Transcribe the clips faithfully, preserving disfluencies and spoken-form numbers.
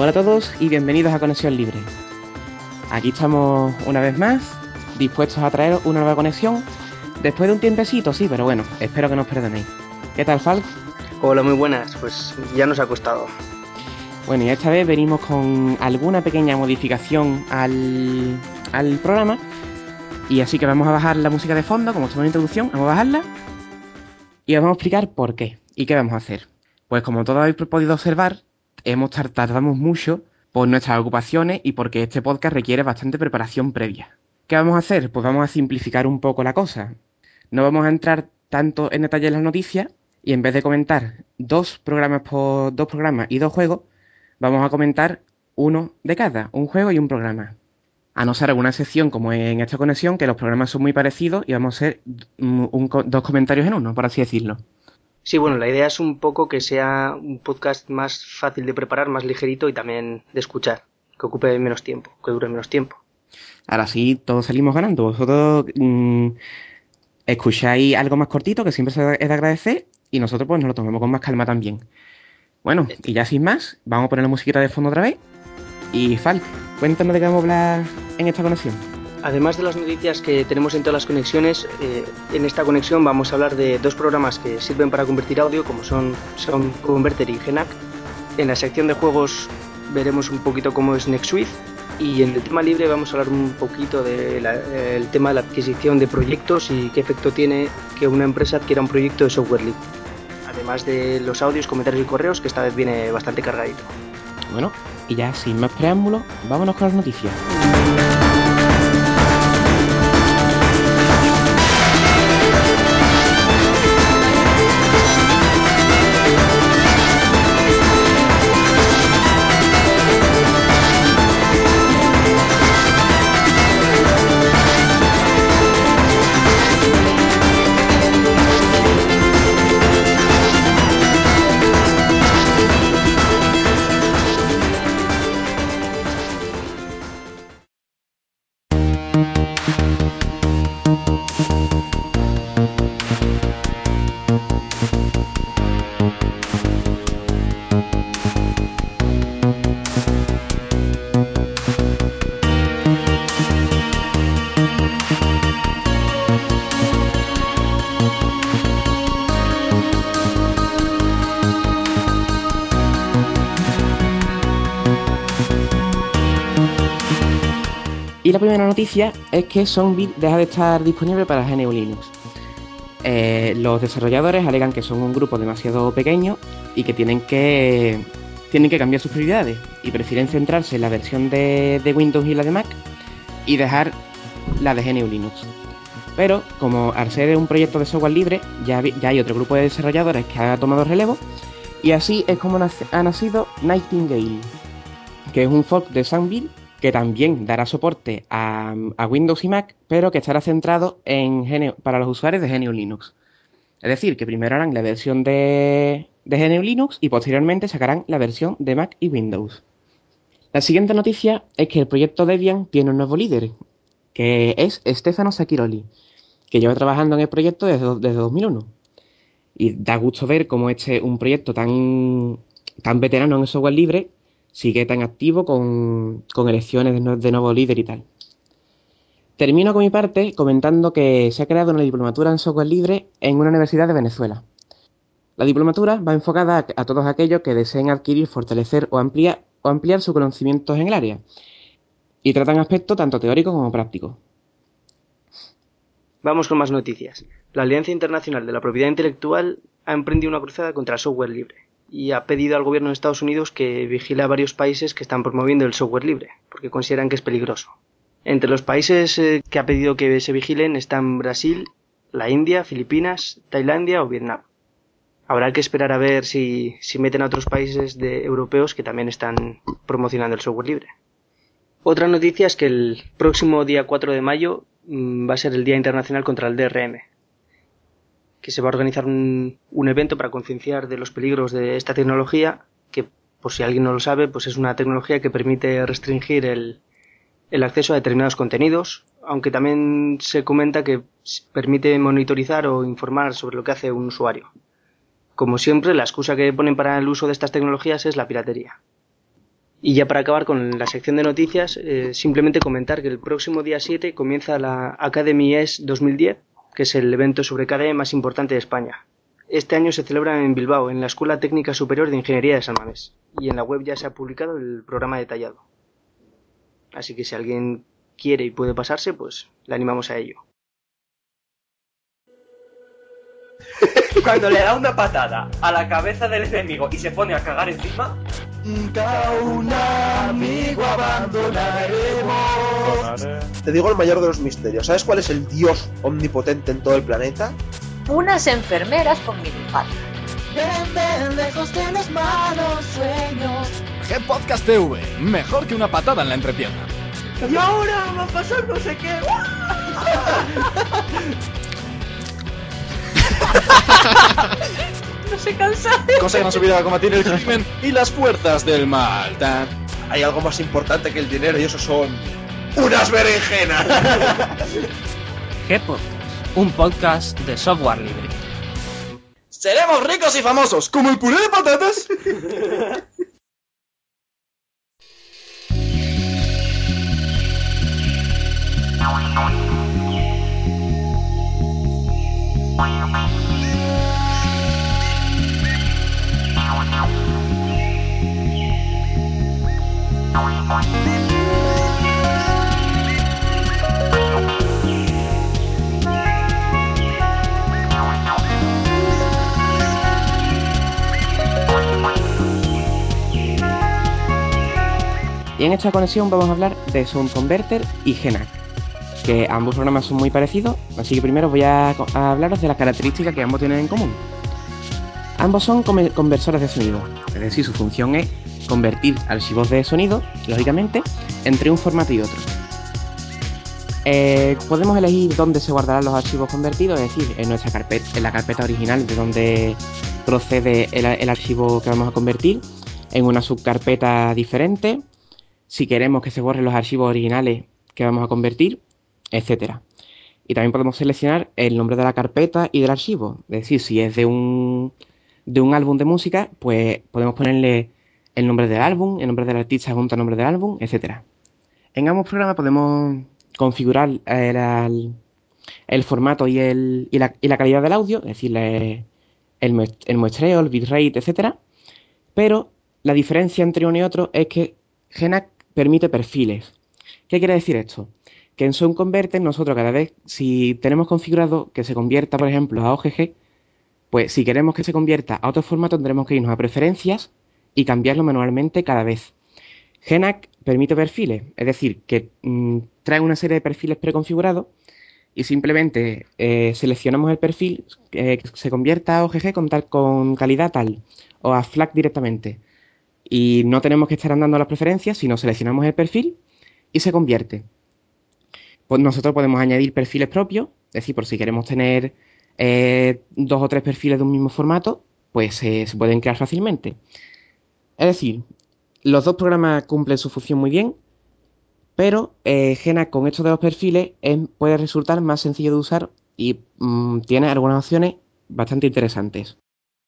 Hola a todos y bienvenidos a Conexión Libre. Aquí estamos una vez más, dispuestos a traer una nueva conexión, después de un tiempecito, sí, pero bueno, espero que nos perdonéis. ¿Qué tal, Falk? Hola, muy buenas, pues ya nos ha costado. Bueno, y esta vez venimos con alguna pequeña modificación al, al programa, y así que vamos a bajar la música de fondo, como estamos en introducción, vamos a bajarla, y os vamos a explicar por qué, y qué vamos a hacer. Pues como todos habéis podido observar, hemos tardamos mucho por nuestras ocupaciones y porque este podcast requiere bastante preparación previa. ¿Qué vamos a hacer? Pues vamos a simplificar un poco la cosa. No vamos a entrar tanto en detalle en las noticias y en vez de comentar dos programas por dos programas y dos juegos, vamos a comentar uno de cada, un juego y un programa. A no ser alguna sección como en esta conexión, que los programas son muy parecidos y vamos a hacer un, un, dos comentarios en uno, por así decirlo. Sí, bueno, la idea es un poco que sea un podcast más fácil de preparar, más ligerito y también de escuchar, que ocupe menos tiempo, que dure menos tiempo. Ahora sí, todos salimos ganando. Vosotros mmm, escucháis algo más cortito, que siempre es de agradecer, y nosotros pues nos lo tomamos con más calma también. Bueno, y ya sin más, vamos a poner la musiquita de fondo otra vez. Y Falk, cuéntanos de qué vamos a hablar en esta conexión. Además de las noticias que tenemos en todas las conexiones, eh, en esta conexión vamos a hablar de dos programas que sirven para convertir audio, como son Sound Converter y Genac. En la sección de juegos veremos un poquito cómo es NextSwift. Y en el tema libre vamos a hablar un poquito del tema de la adquisición de proyectos y qué efecto tiene que una empresa adquiera un proyecto de software libre. Además de los audios, comentarios y correos, que esta vez viene bastante cargadito. Bueno, y ya sin más preámbulos, vámonos con las noticias. Y la primera noticia es que Zombie deja de estar disponible para G N U Linux. Eh, los desarrolladores alegan que son un grupo demasiado pequeño y que tienen que, tienen que cambiar sus prioridades y prefieren centrarse en la versión de, de Windows y la de Mac y dejar la de G N U Linux. Pero como al ser un proyecto de software libre, ya, ya hay otro grupo de desarrolladores que ha tomado relevo y así es como nace, ha nacido Nightingale, que es un fork de Sunville que también dará soporte a, a Windows y Mac, pero que estará centrado en G N U, para los usuarios de G N U Linux. Es decir, que primero harán la versión de, de G N U Linux y posteriormente sacarán la versión de Mac y Windows. La siguiente noticia es que el proyecto Debian tiene un nuevo líder, que es Stefano Sacchiroli, que lleva trabajando en el proyecto desde, desde dos mil uno. Y da gusto ver cómo este, un proyecto tan, tan veterano en el software libre, sigue tan activo con, con elecciones de, de nuevo líder y tal. Termino con mi parte comentando que se ha creado una diplomatura en software libre en una universidad de Venezuela. La diplomatura va enfocada a, a todos aquellos que deseen adquirir, fortalecer o ampliar, o ampliar sus conocimientos en el área, y tratan aspectos tanto teóricos como prácticos. Vamos con más noticias. La Alianza Internacional de la Propiedad Intelectual ha emprendido una cruzada contra el software libre y ha pedido al gobierno de Estados Unidos que vigile a varios países que están promoviendo el software libre, porque consideran que es peligroso. Entre los países eh, que ha pedido que se vigilen están Brasil, la India, Filipinas, Tailandia o Vietnam. Habrá que esperar a ver si, si meten a otros países de, europeos que también están promocionando el software libre. Otra noticia es que el próximo día cuatro de mayo mmm, va a ser el Día Internacional contra el D R M, que se va a organizar un, un evento para concienciar de los peligros de esta tecnología, que por si alguien no lo sabe, pues es una tecnología que permite restringir el, el acceso a determinados contenidos, aunque también se comenta que permite monitorizar o informar sobre lo que hace un usuario. Como siempre, la excusa que ponen para el uso de estas tecnologías es la piratería. Y ya para acabar con la sección de noticias, eh, simplemente comentar que el próximo día siete comienza la Academy E S dos mil diez, que es el evento sobre K D E más importante de España. Este año se celebra en Bilbao, en la Escuela Técnica Superior de Ingeniería de San Mamés, y en la web ya se ha publicado el programa detallado. Así que si alguien quiere y puede pasarse, pues le animamos a ello. Cuando le da una patada a la cabeza del enemigo y se pone a cagar encima, nunca un amigo abandonaremos. Te digo el mayor de los misterios. ¿Sabes cuál es el dios omnipotente en todo el planeta? Unas enfermeras con minifalda. Ven, ven, lejos de los malos sueños. G-Podcast T V, mejor que una patada en la entrepierna. Y ahora va a pasar no sé qué. No se cansa. Consiguen subir a combatir el crimen y las fuerzas del mal. Tan. Hay algo más importante que el dinero y eso son unas berenjenas. G-Podcast, un podcast de software libre. Seremos ricos y famosos, como el puré de patatas. Y en esta conexión vamos a hablar de Sound Converter y Genac, que ambos programas son muy parecidos, así que primero voy a, a hablaros de las características que ambos tienen en común. Ambos son conversores de sonido, es decir, su función es convertir archivos de sonido, lógicamente, entre un formato y otro. Eh, podemos elegir dónde se guardarán los archivos convertidos, es decir, en nuestra carpeta, en la carpeta original de donde procede el, el archivo que vamos a convertir, en una subcarpeta diferente, si queremos que se borren los archivos originales que vamos a convertir, etcétera. Y también podemos seleccionar el nombre de la carpeta y del archivo, es decir, si es de un, de un álbum de música, pues podemos ponerle el nombre del álbum, el nombre del artista junto al nombre del álbum, etcétera. En ambos programas podemos configurar el, el, el formato y, el, y, la, y la calidad del audio, es decir, el, el muestreo, el bitrate, etcétera. Pero la diferencia entre uno y otro es que Genac permite perfiles. ¿Qué quiere decir esto? Que en Sound Converter nosotros cada vez, si tenemos configurado que se convierta, por ejemplo, a O G G, pues si queremos que se convierta a otro formato tendremos que irnos a preferencias y cambiarlo manualmente cada vez. Genac permite perfiles, es decir, que mmm, trae una serie de perfiles preconfigurados y simplemente eh, seleccionamos el perfil eh, que se convierta a O G G con, tal, con calidad tal o a FLAC directamente. Y no tenemos que estar andando a las preferencias, sino seleccionamos el perfil y se convierte. Pues nosotros podemos añadir perfiles propios, es decir, por si queremos tener eh, dos o tres perfiles de un mismo formato, pues eh, se pueden crear fácilmente. Es decir, los dos programas cumplen su función muy bien, pero eh, Genac con estos dos perfiles es, puede resultar más sencillo de usar y mmm, tiene algunas opciones bastante interesantes.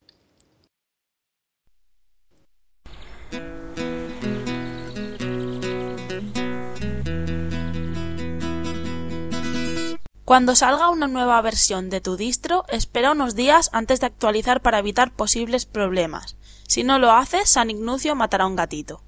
Cuando salga una nueva versión de tu distro, espera unos días antes de actualizar para evitar posibles problemas. Si no lo haces, San Ignacio matará a un gatito.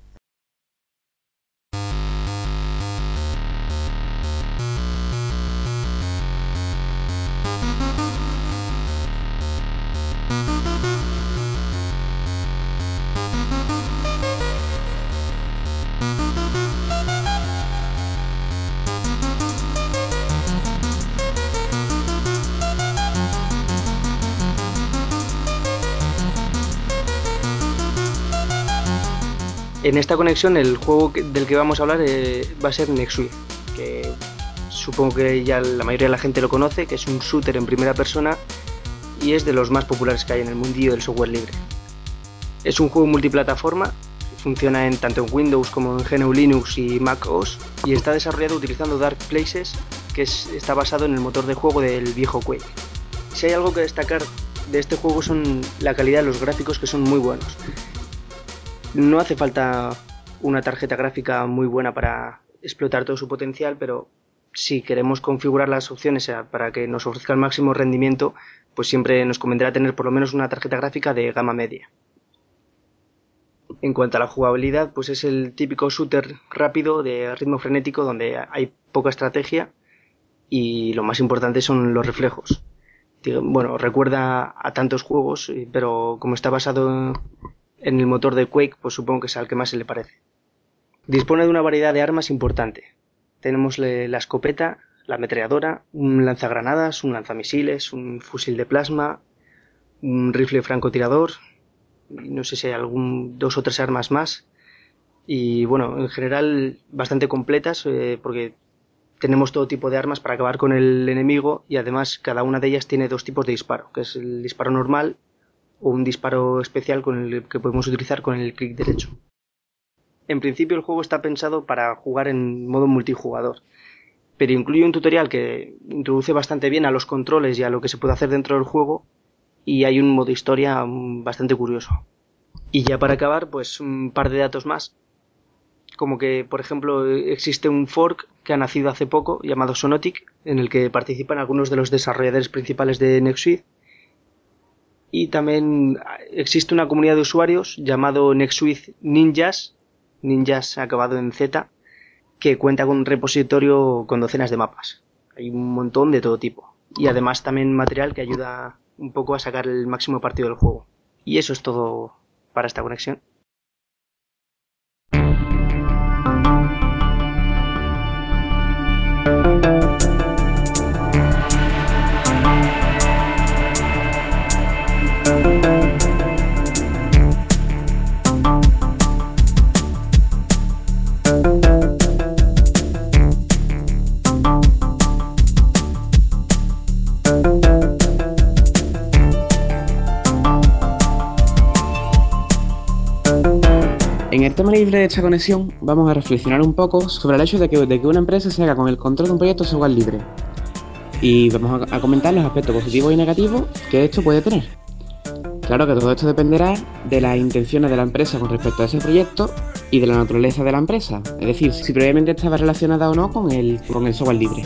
En esta conexión el juego del que vamos a hablar eh, va a ser Nexuit, que supongo que ya la mayoría de la gente lo conoce, que es un shooter en primera persona y es de los más populares que hay en el mundillo del software libre. Es un juego multiplataforma, funciona en, tanto en Windows como en G N U Linux y Mac O S y está desarrollado utilizando Dark Places, que es, está basado en el motor de juego del viejo Quake. Si hay algo que destacar de este juego son la calidad de los gráficos, que son muy buenos. No hace falta una tarjeta gráfica muy buena para explotar todo su potencial, pero si queremos configurar las opciones para que nos ofrezca el máximo rendimiento, pues siempre nos convendrá tener por lo menos una tarjeta gráfica de gama media. En cuanto a la jugabilidad, pues es el típico shooter rápido de ritmo frenético donde hay poca estrategia y lo más importante son los reflejos. Bueno, recuerda a tantos juegos, pero como está basado en el motor de Quake, pues supongo que es al que más se le parece. Dispone de una variedad de armas importante. Tenemos la escopeta, la ametralladora, un lanzagranadas, un lanzamisiles, un fusil de plasma, un rifle francotirador, no sé si hay algún dos o tres armas más. Y bueno, en general bastante completas eh, porque tenemos todo tipo de armas para acabar con el enemigo y además cada una de ellas tiene dos tipos de disparo, que es el disparo normal o un disparo especial con el que podemos utilizar con el clic derecho. En principio el juego está pensado para jugar en modo multijugador, pero incluye un tutorial que introduce bastante bien a los controles y a lo que se puede hacer dentro del juego y hay un modo historia bastante curioso. Y ya para acabar, pues un par de datos más, como que por ejemplo existe un fork que ha nacido hace poco llamado Sonotic, en el que participan algunos de los desarrolladores principales de NextSuite. Y también existe una comunidad de usuarios llamado NextSuite Ninjas, Ninjas acabado en Z, que cuenta con un repositorio con docenas de mapas. Hay un montón de todo tipo. Y además también material que ayuda un poco a sacar el máximo partido del juego. Y eso es todo para esta conexión. En el tema libre de esta conexión vamos a reflexionar un poco sobre el hecho de que, de que una empresa se haga con el control de un proyecto de software libre y vamos a, a comentar los aspectos positivos y negativos que esto puede tener. Claro que todo esto dependerá de las intenciones de la empresa con respecto a ese proyecto y de la naturaleza de la empresa, es decir, si previamente estaba relacionada o no con el, con el software libre.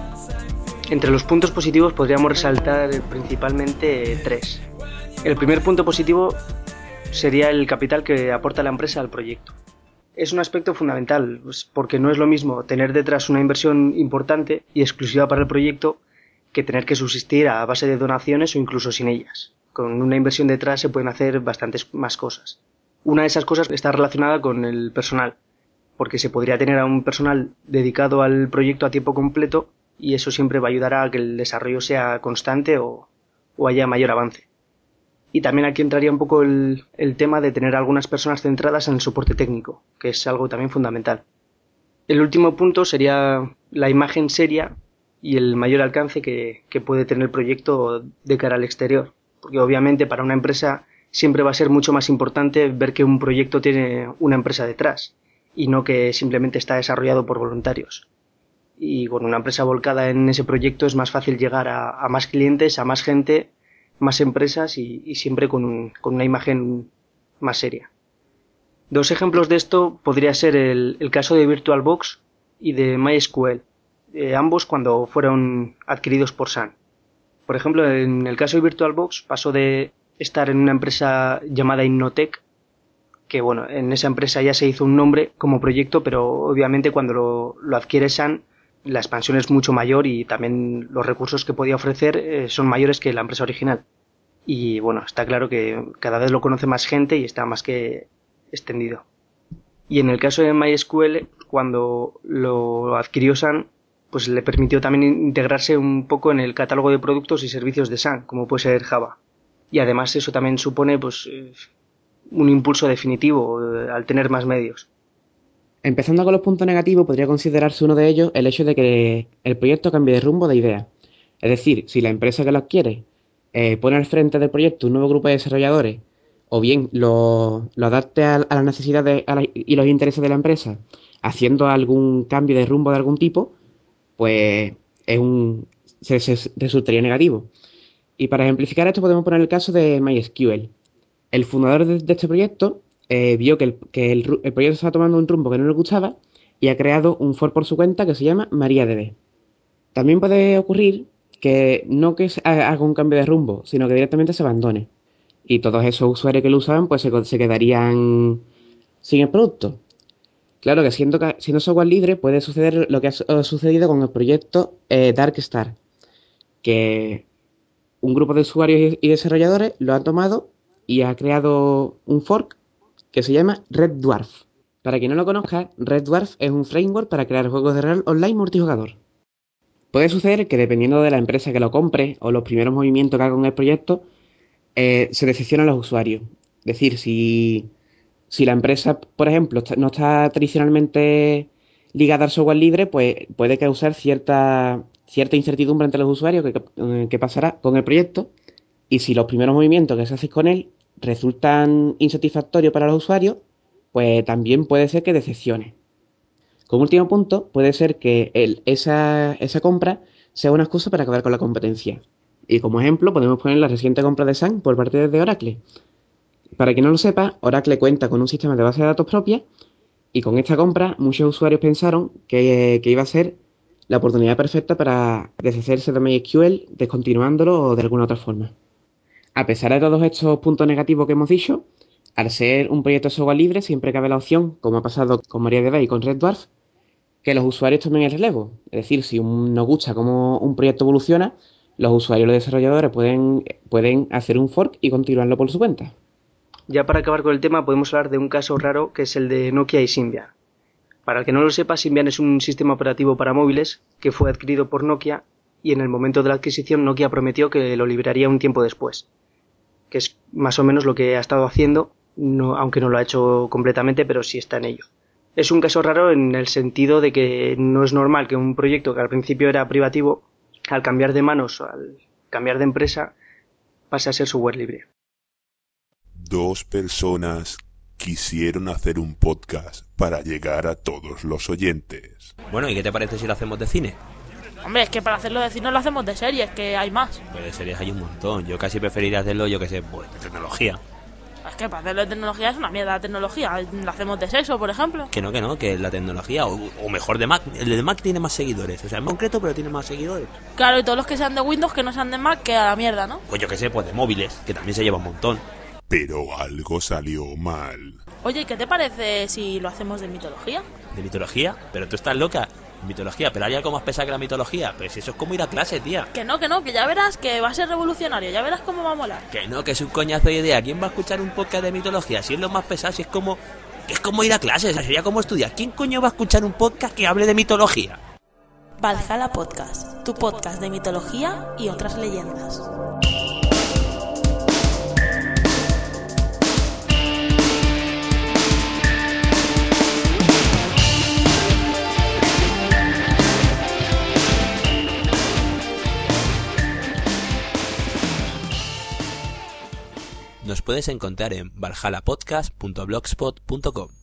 Entre los puntos positivos podríamos resaltar principalmente tres. El primer punto positivo sería el capital que aporta la empresa al proyecto. Es un aspecto fundamental, pues, porque no es lo mismo tener detrás una inversión importante y exclusiva para el proyecto que tener que subsistir a base de donaciones o incluso sin ellas. Con una inversión detrás se pueden hacer bastantes más cosas. Una de esas cosas está relacionada con el personal, porque se podría tener a un personal dedicado al proyecto a tiempo completo y eso siempre va a ayudar a que el desarrollo sea constante o, o haya mayor avance. Y también aquí entraría un poco el, el tema de tener algunas personas centradas en el soporte técnico, que es algo también fundamental. El último punto sería la imagen seria y el mayor alcance que, que puede tener el proyecto de cara al exterior. Porque obviamente para una empresa siempre va a ser mucho más importante ver que un proyecto tiene una empresa detrás y no que simplemente está desarrollado por voluntarios. Y con una empresa volcada en ese proyecto es más fácil llegar a, a más clientes, a más gente, más empresas y, y siempre con, un, con una imagen más seria. Dos ejemplos de esto podría ser el, el caso de VirtualBox y de MySQL, eh, ambos cuando fueron adquiridos por Sun. Por ejemplo, en el caso de VirtualBox pasó de estar en una empresa llamada Innotech, que bueno, en esa empresa ya se hizo un nombre como proyecto, pero obviamente cuando lo, lo adquiere Sun, la expansión es mucho mayor y también los recursos que podía ofrecer eh, son mayores que la empresa original. Y bueno, está claro que cada vez lo conoce más gente y está más que extendido. Y en el caso de MySQL, cuando lo adquirió Sun, pues le permitió también integrarse un poco en el catálogo de productos y servicios de Sun, como puede ser Java. Y además eso también supone pues un impulso definitivo al tener más medios. Empezando con los puntos negativos, podría considerarse uno de ellos el hecho de que el proyecto cambie de rumbo de idea. Es decir, si la empresa que lo adquiere eh, pone al frente del proyecto un nuevo grupo de desarrolladores, o bien lo, lo adapte a, a las necesidades a la, y los intereses de la empresa, haciendo algún cambio de rumbo de algún tipo, pues es un, se, se resultaría negativo. Y para ejemplificar esto podemos poner el caso de MySQL. El fundador de, de este proyecto eh, vio que, el, que el, el proyecto estaba tomando un rumbo que no le gustaba y ha creado un fork por su cuenta que se llama MariaDB. También puede ocurrir que no que se haga un cambio de rumbo, sino que directamente se abandone. Y todos esos usuarios que lo usaban pues se, se quedarían sin el producto. Claro que siendo, siendo software libre puede suceder lo que ha sucedido con el proyecto eh, Darkstar, que un grupo de usuarios y desarrolladores lo han tomado y ha creado un fork que se llama Red Dwarf. Para quien no lo conozca, Red Dwarf es un framework para crear juegos de rol online multijugador. Puede suceder que dependiendo de la empresa que lo compre o los primeros movimientos que haga con el proyecto, eh, se decepcionan los usuarios. Es decir, si, si la empresa, por ejemplo, está, no está tradicionalmente ligada al software libre, pues puede causar cierta, cierta incertidumbre entre los usuarios que, que pasará con el proyecto. Y si los primeros movimientos que se hacen con él resultan insatisfactorios para los usuarios, pues también puede ser que decepcione. Como último punto, puede ser que el, esa, esa compra sea una excusa para acabar con la competencia. Y como ejemplo, podemos poner la reciente compra de Sun por parte de Oracle. Para quien no lo sepa, Oracle cuenta con un sistema de base de datos propia y con esta compra muchos usuarios pensaron que, que iba a ser la oportunidad perfecta para deshacerse de MySQL, descontinuándolo o de alguna otra forma. A pesar de todos estos puntos negativos que hemos dicho, al ser un proyecto de software libre siempre cabe la opción, como ha pasado con MariaDB y con Red Dwarf, que los usuarios tomen el relevo. Es decir, si un, nos gusta cómo un proyecto evoluciona, los usuarios y los desarrolladores pueden, pueden hacer un fork y continuarlo por su cuenta. Ya para acabar con el tema podemos hablar de un caso raro que es el de Nokia y Symbian. Para el que no lo sepa, Symbian es un sistema operativo para móviles que fue adquirido por Nokia y en el momento de la adquisición Nokia prometió que lo liberaría un tiempo después, que es más o menos lo que ha estado haciendo, no, aunque no lo ha hecho completamente, pero sí está en ello. Es un caso raro en el sentido de que no es normal que un proyecto que al principio era privativo, al cambiar de manos, al cambiar de empresa, pase a ser software libre. Dos personas quisieron hacer un podcast para llegar a todos los oyentes. Bueno, ¿y qué te parece si lo hacemos de cine? Hombre, es que para hacerlo de cine lo hacemos de series, que hay más. Pues de series hay un montón. Yo casi preferiría hacerlo, yo que sé, pues de tecnología. Es que para hacerlo de tecnología es una mierda la tecnología. Lo hacemos de sexo, por ejemplo. Que no, que no, que la tecnología, o, o mejor de Mac. El de Mac tiene más seguidores. O sea, es concreto, pero tiene más seguidores. Claro, y todos los que sean de Windows, que no sean de Mac, que a la mierda, ¿no? Pues yo que sé, pues de móviles, que también se lleva un montón. Pero algo salió mal. Oye, ¿qué te parece si lo hacemos de mitología? ¿De mitología? Pero tú estás loca. Mitología, pero hay algo más pesado que la mitología. Pues eso es como ir a clase, tía. Que no, que no, que ya verás que va a ser revolucionario. Ya verás cómo va a molar. Que no, que es un coñazo de idea. ¿Quién va a escuchar un podcast de mitología? Si es lo más pesado, si es como... que es como ir a clase, o sea, sería como estudiar. ¿Quién coño va a escuchar un podcast que hable de mitología? Valhalla Podcast, tu podcast de mitología y otras leyendas. Nos puedes encontrar en valhalla podcast punto blogspot punto com.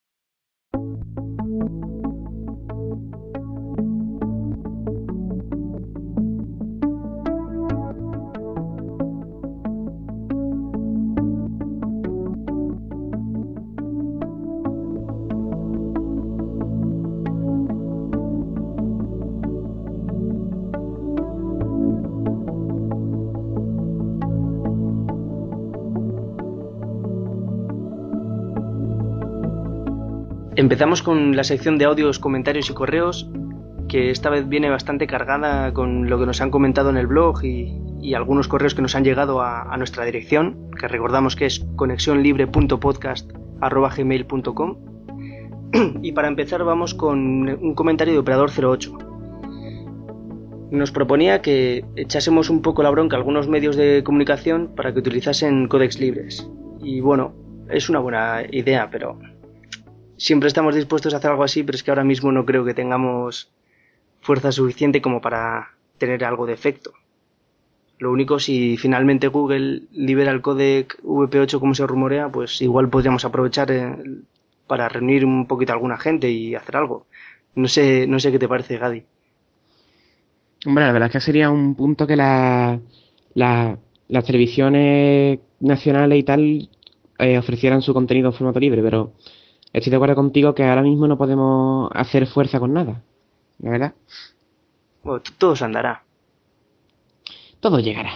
Empezamos con la sección de audios, comentarios y correos, que esta vez viene bastante cargada con lo que nos han comentado en el blog y, y algunos correos que nos han llegado a, a nuestra dirección, que recordamos que es conexión punto podcast arroba gmail punto com. Y para empezar vamos con un comentario de Operador cero ocho. Nos proponía que echásemos un poco la bronca a algunos medios de comunicación para que utilizasen códecs libres. Y bueno, es una buena idea, pero... siempre estamos dispuestos a hacer algo así, pero es que ahora mismo no creo que tengamos fuerza suficiente como para tener algo de efecto. Lo único, si finalmente Google libera el códec V P ocho como se rumorea, pues igual podríamos aprovechar eh, para reunir un poquito a alguna gente y hacer algo. No sé, no sé qué te parece, Gadi. Hombre, la verdad es que sería un punto que la, la, las televisiones nacionales y tal eh, ofrecieran su contenido en formato libre, pero estoy de acuerdo contigo que ahora mismo no podemos hacer fuerza con nada, ¿la verdad? Bueno, t- todo se andará. Todo llegará.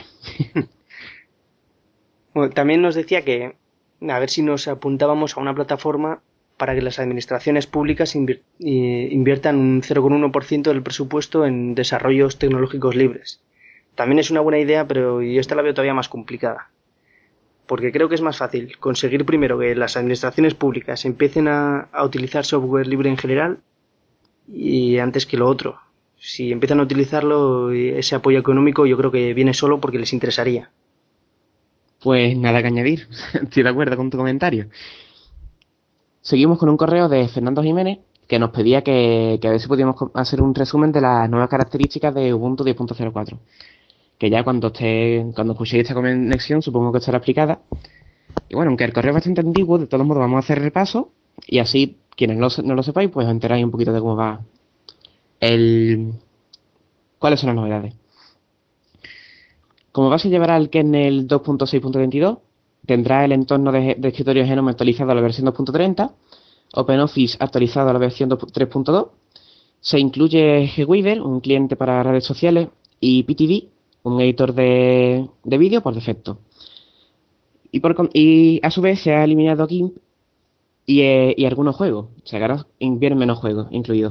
Bueno, también nos decía que a ver si nos apuntábamos a una plataforma para que las administraciones públicas invir- eh, inviertan un cero coma uno por ciento del presupuesto en desarrollos tecnológicos libres. También es una buena idea, pero yo esta la veo todavía más complicada. Porque creo que es más fácil conseguir primero que las administraciones públicas empiecen a, a utilizar software libre en general y antes que lo otro. Si empiezan a utilizarlo, ese apoyo económico yo creo que viene solo porque les interesaría. Pues nada que añadir, estoy de acuerdo con tu comentario. Seguimos con un correo de Fernando Jiménez que nos pedía que, que a ver si podíamos co- hacer un resumen de las nuevas características de Ubuntu diez punto cero cuatro. Que ya cuando esté, cuando escuchéis esta conexión supongo que estará explicada. Y bueno, aunque el correo es bastante antiguo, de todos modos vamos a hacer repaso y así quienes no, se- no lo sepáis pues os enteráis un poquito de cómo va el... cuáles son las novedades. Como base llevará el kernel dos punto seis punto veintidós, tendrá el entorno de, de escritorio Genome actualizado a la versión dos punto treinta, OpenOffice actualizado a la versión tres punto dos, se incluye GWeaver, un cliente para redes sociales, y P T V, un editor de, de vídeo por defecto. Y, por, con- y a su vez se ha eliminado GIMP y, eh, y algunos juegos, o sea que ahora vienen menos juegos incluidos.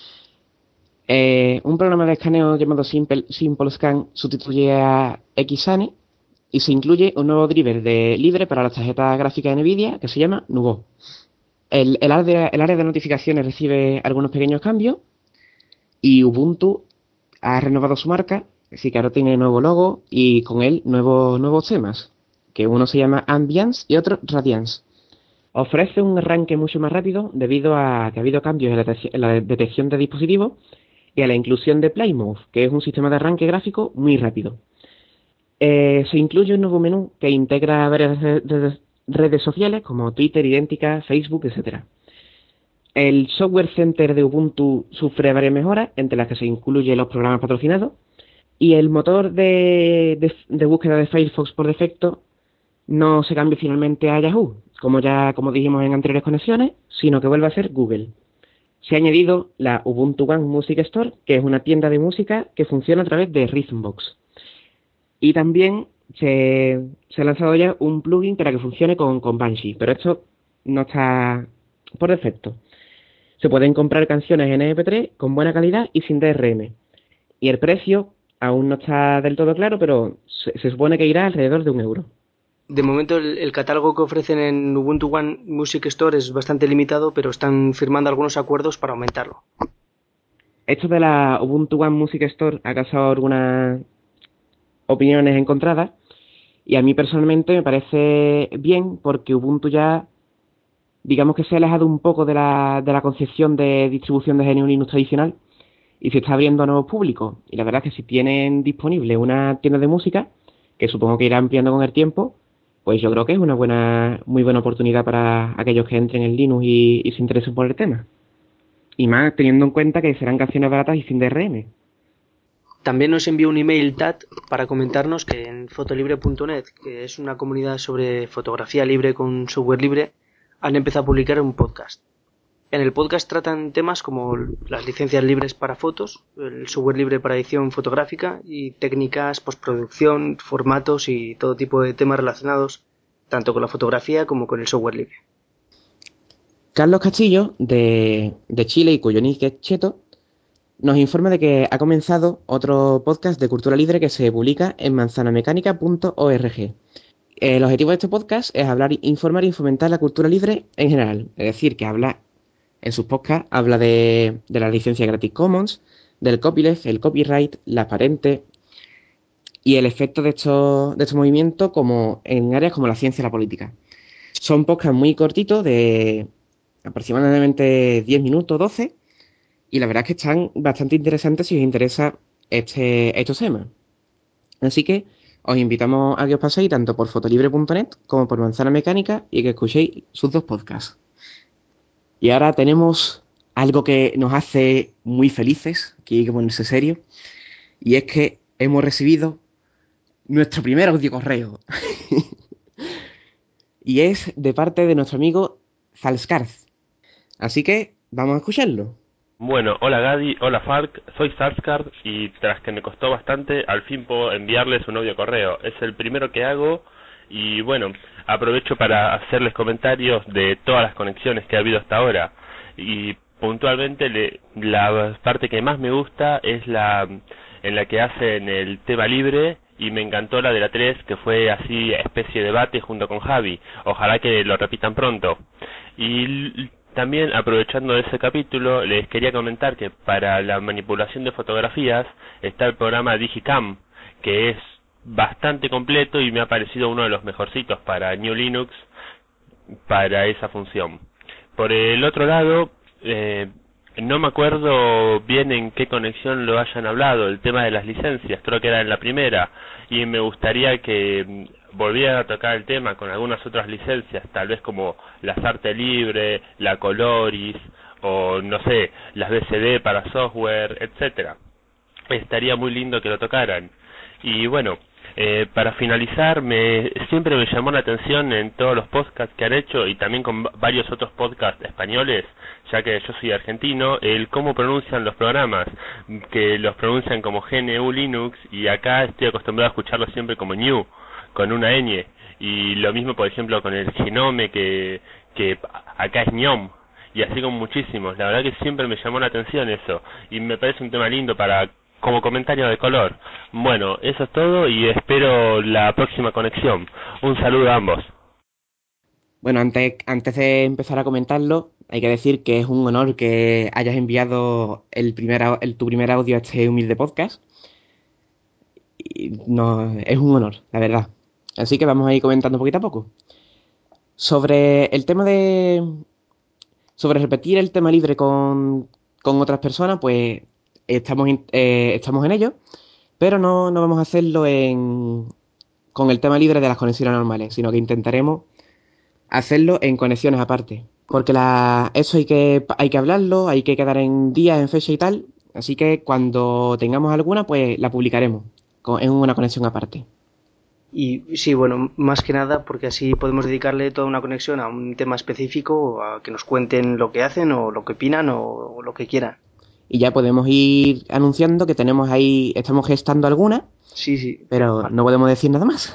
Eh, un programa de escaneo llamado Simple, Simple Scan sustituye a Xane y se incluye un nuevo driver de libre para las tarjetas gráficas de NVIDIA que se llama Nuvo. El, el, área, el área de notificaciones recibe algunos pequeños cambios y Ubuntu ha renovado su marca, así que ahora tiene nuevo logo y con él nuevos, nuevos temas, que uno se llama Ambiance y otro Radiance. Ofrece un arranque mucho más rápido debido a que ha habido cambios en la, detec- en la detección de dispositivos y a la inclusión de PlayMove, que es un sistema de arranque gráfico muy rápido. Eh, se incluye un nuevo menú que integra varias re- redes, redes sociales como Twitter, Idéntica, Facebook, etcétera. El software center de Ubuntu sufre varias mejoras, entre las que se incluyen los programas patrocinados, y el motor de, de, de búsqueda de Firefox por defecto no se cambia finalmente a Yahoo, como ya como dijimos en anteriores conexiones, sino que vuelve a ser Google. Se ha añadido la Ubuntu One Music Store, que es una tienda de música que funciona a través de Rhythmbox. Y también se, se ha lanzado ya un plugin para que funcione con, con Banshee, pero esto no está por defecto. Se pueden comprar canciones en M P tres con buena calidad y sin D R M. Y el precio aún no está del todo claro, pero se, se supone que irá alrededor de un euro. De momento el, el catálogo que ofrecen en Ubuntu One Music Store es bastante limitado, pero están firmando algunos acuerdos para aumentarlo. Esto de la Ubuntu One Music Store ha causado algunas opiniones encontradas y a mí personalmente me parece bien porque Ubuntu ya digamos que se ha alejado un poco de la, de la concepción de distribución de G N U Linux tradicional y se está abriendo a nuevos públicos. Y la verdad es que si tienen disponible una tienda de música, que supongo que irá ampliando con el tiempo, pues yo creo que es una buena, muy buena oportunidad para aquellos que entren en Linux y, y se interesen por el tema. Y más teniendo en cuenta que serán canciones baratas y sin D R M. También nos envió un email T A T para comentarnos que en fotolibre punto net, que es una comunidad sobre fotografía libre con software libre, han empezado a publicar un podcast. En el podcast tratan temas como las licencias libres para fotos, el software libre para edición fotográfica y técnicas, postproducción, formatos y todo tipo de temas relacionados tanto con la fotografía como con el software libre. Carlos Castillo, de, de Chile y cuyo nick es Cheto, nos informa de que ha comenzado otro podcast de cultura libre que se publica en manzanamecánica punto org. El objetivo de este podcast es hablar, informar y fomentar la cultura libre en general. Es decir, que habla, en sus podcasts, habla de, de la licencia Creative Commons, del copyleft, el copyright, las patentes y el efecto de estos, de estos movimientos como, en áreas como la ciencia y la política. Son podcasts muy cortitos, de aproximadamente diez minutos, doce, y la verdad es que están bastante interesantes si os interesa este, estos temas. Así que os invitamos a que os paséis tanto por fotolibre punto net como por Manzana Mecánica y que escuchéis sus dos podcasts. Y ahora tenemos algo que nos hace muy felices, que hay que ponerse serio, y es que hemos recibido nuestro primer audio correo. y es de parte de nuestro amigo Zalskarz. Así que vamos a escucharlo. Bueno, hola Gadi, hola Farc, soy Zalskarz y tras que me costó bastante, al fin puedo enviarles un audio correo. Es el primero que hago y bueno, aprovecho para hacerles comentarios de todas las conexiones que ha habido hasta ahora. Y puntualmente le, la parte que más me gusta es la en la que hacen el tema libre, y me encantó la de la tres, que fue así especie de debate junto con Javi. Ojalá que lo repitan pronto. Y también, aprovechando ese capítulo, les quería comentar que para la manipulación de fotografías está el programa Digicam, que es bastante completo y me ha parecido uno de los mejorcitos para New Linux para esa función. Por el otro lado, eh, no me acuerdo bien en qué conexión lo hayan hablado, el tema de las licencias, creo que era en la primera, y me gustaría que volvieran a tocar el tema con algunas otras licencias, tal vez como la Arte Libre, la Coloris, o no sé, las B C D para software, etcétera. Estaría muy lindo que lo tocaran. Y bueno, eh, para finalizar, me siempre me llamó la atención en todos los podcasts que han hecho y también con varios otros podcasts españoles, ya que yo soy argentino, el cómo pronuncian los programas, que los pronuncian como G N U Linux, y acá estoy acostumbrado a escucharlo siempre como New, con una ñ, y lo mismo por ejemplo con el Gnome, que, que acá es ñom, y así con muchísimos. La verdad que siempre me llamó la atención eso, y me parece un tema lindo para como comentario de color. Bueno, eso es todo y espero la próxima conexión. Un saludo a ambos. Bueno, antes, antes de empezar a comentarlo, hay que decir que es un honor que hayas enviado el primer, el, tu primer audio a este humilde podcast. Y no, es un honor, la verdad. Así que vamos a ir comentando poquito a poco. Sobre el tema de... Sobre repetir el tema libre con, con otras personas, pues estamos, in, eh, estamos en ello, pero no, no vamos a hacerlo en, con el tema libre de las conexiones normales, sino que intentaremos hacerlo en conexiones aparte. Porque la, eso hay que, hay que hablarlo, hay que quedar en día, en fecha y tal. Así que cuando tengamos alguna, pues la publicaremos con, en una conexión aparte. Y sí, bueno, más que nada porque así podemos dedicarle toda una conexión a un tema específico, a que nos cuenten lo que hacen o lo que opinan o, o lo que quieran. Y ya podemos ir anunciando que tenemos ahí, estamos gestando alguna. Sí, sí. Pero vale, no podemos decir nada más.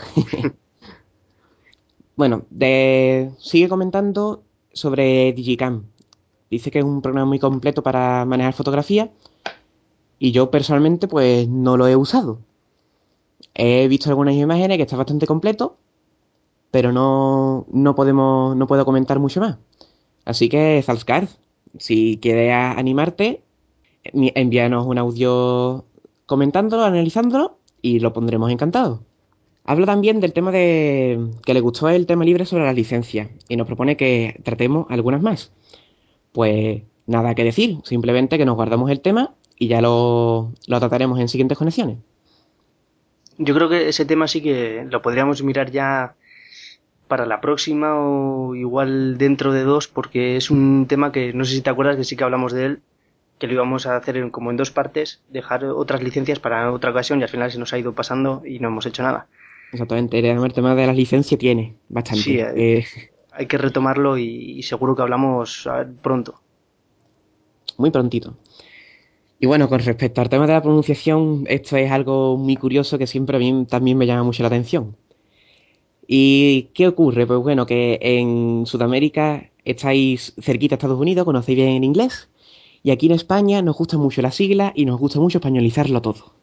Bueno, de, sigue comentando sobre Digicam. Dice que es un programa muy completo para manejar fotografía y yo personalmente pues no lo he usado. He visto algunas imágenes que está bastante completo, pero no, no podemos, no puedo comentar mucho más. Así que, Zalskarz, si quieres animarte, envíanos un audio comentándolo, analizándolo y lo pondremos encantado. Habla también del tema de que le gustó el tema libre sobre las licencias y nos propone que tratemos algunas más. Pues nada que decir, simplemente que nos guardamos el tema y ya lo, lo trataremos en siguientes conexiones. Yo creo que ese tema sí que lo podríamos mirar ya para la próxima o igual dentro de dos, porque es un tema que no sé si te acuerdas que sí que hablamos de él, que lo íbamos a hacer en, como en dos partes, dejar otras licencias para otra ocasión y al final se nos ha ido pasando y no hemos hecho nada. Exactamente, el tema de las licencias tiene bastante. Sí, hay, eh, hay que retomarlo y, y seguro que hablamos pronto. Muy prontito. Y bueno, con respecto al tema de la pronunciación, esto es algo muy curioso que siempre a mí también me llama mucho la atención. ¿Y qué ocurre? Pues bueno, que en Sudamérica estáis cerquita a Estados Unidos, conocéis bien el inglés, y aquí en España nos gusta mucho la sigla y nos gusta mucho españolizarlo todo.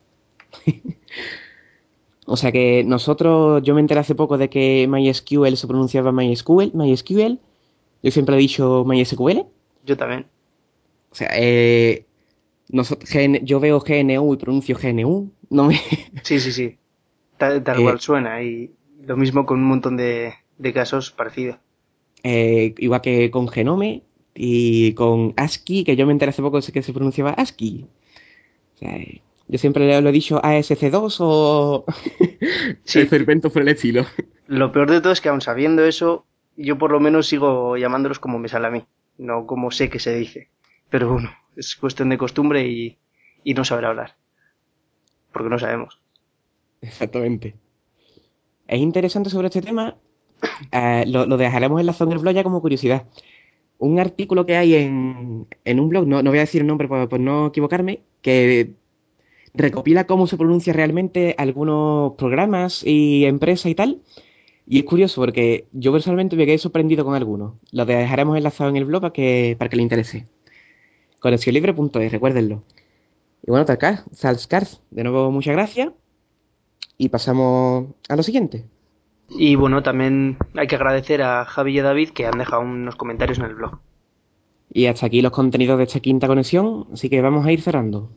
O sea que nosotros, yo me enteré hace poco de que MySQL se pronunciaba MySQL, MySQL. Yo siempre he dicho MySQL. Yo también. O sea, eh, nosotros, yo veo G N U y pronuncio G N U. No me... Sí, sí, sí. Tal, tal eh, cual suena. Y lo mismo con un montón de, de casos parecidos. Eh, igual que con Genome y con ASCII, que yo me enteré hace poco de que se pronunciaba ASCII. O sea, eh, yo siempre lo he dicho A S C dos o sí. Fermento por el estilo. Lo peor de todo es que aun sabiendo eso, yo por lo menos sigo llamándolos como me sale a mí, no como sé que se dice. Pero bueno, es cuestión de costumbre y, y no saber hablar. Porque no sabemos. Exactamente. Es interesante sobre este tema Eh, lo, lo dejaremos enlazado en el blog ya como curiosidad. Un artículo que hay en, en un blog, no, no voy a decir el nombre por, por no equivocarme, que recopila cómo se pronuncia realmente algunos programas y empresas y tal. Y es curioso porque yo personalmente me quedé sorprendido con algunos. Lo dejaremos enlazado en el blog para que, para que le interese. conexión libre punto es, recuérdenlo. Y bueno, Talcar, Salskar, de nuevo muchas gracias. Y pasamos a lo siguiente. Y bueno, también hay que agradecer a Javi y a David que han dejado unos comentarios en el blog. Y hasta aquí los contenidos de esta quinta conexión, así que vamos a ir cerrando.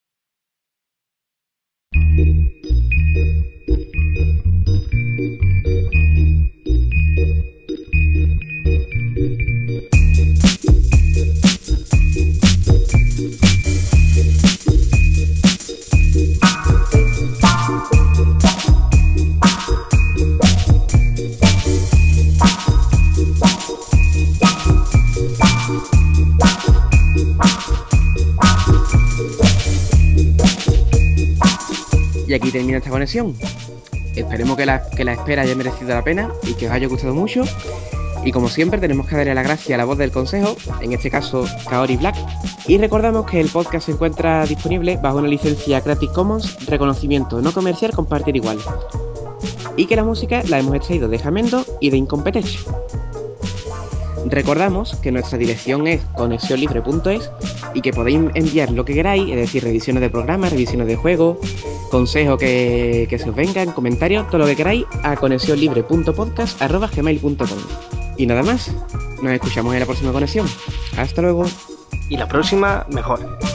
Y aquí termina esta conexión. Esperemos que la, que la espera haya merecido la pena y que os haya gustado mucho. Y como siempre tenemos que darle la gracia a la voz del consejo, en este caso Kaori Black. Y recordamos que el podcast se encuentra disponible bajo una licencia Creative Commons, reconocimiento no comercial, compartir igual. Y que la música la hemos extraído de Jamendo y de Incompetech. Recordamos que nuestra dirección es conexión libre punto es y que podéis enviar lo que queráis, es decir, revisiones de programas, revisiones de juegos, consejos que, que se os vengan, comentarios, todo lo que queráis a conexión libre punto podcast arroba gmail punto com. Y nada más, nos escuchamos en la próxima conexión. Hasta luego. Y la próxima, mejor.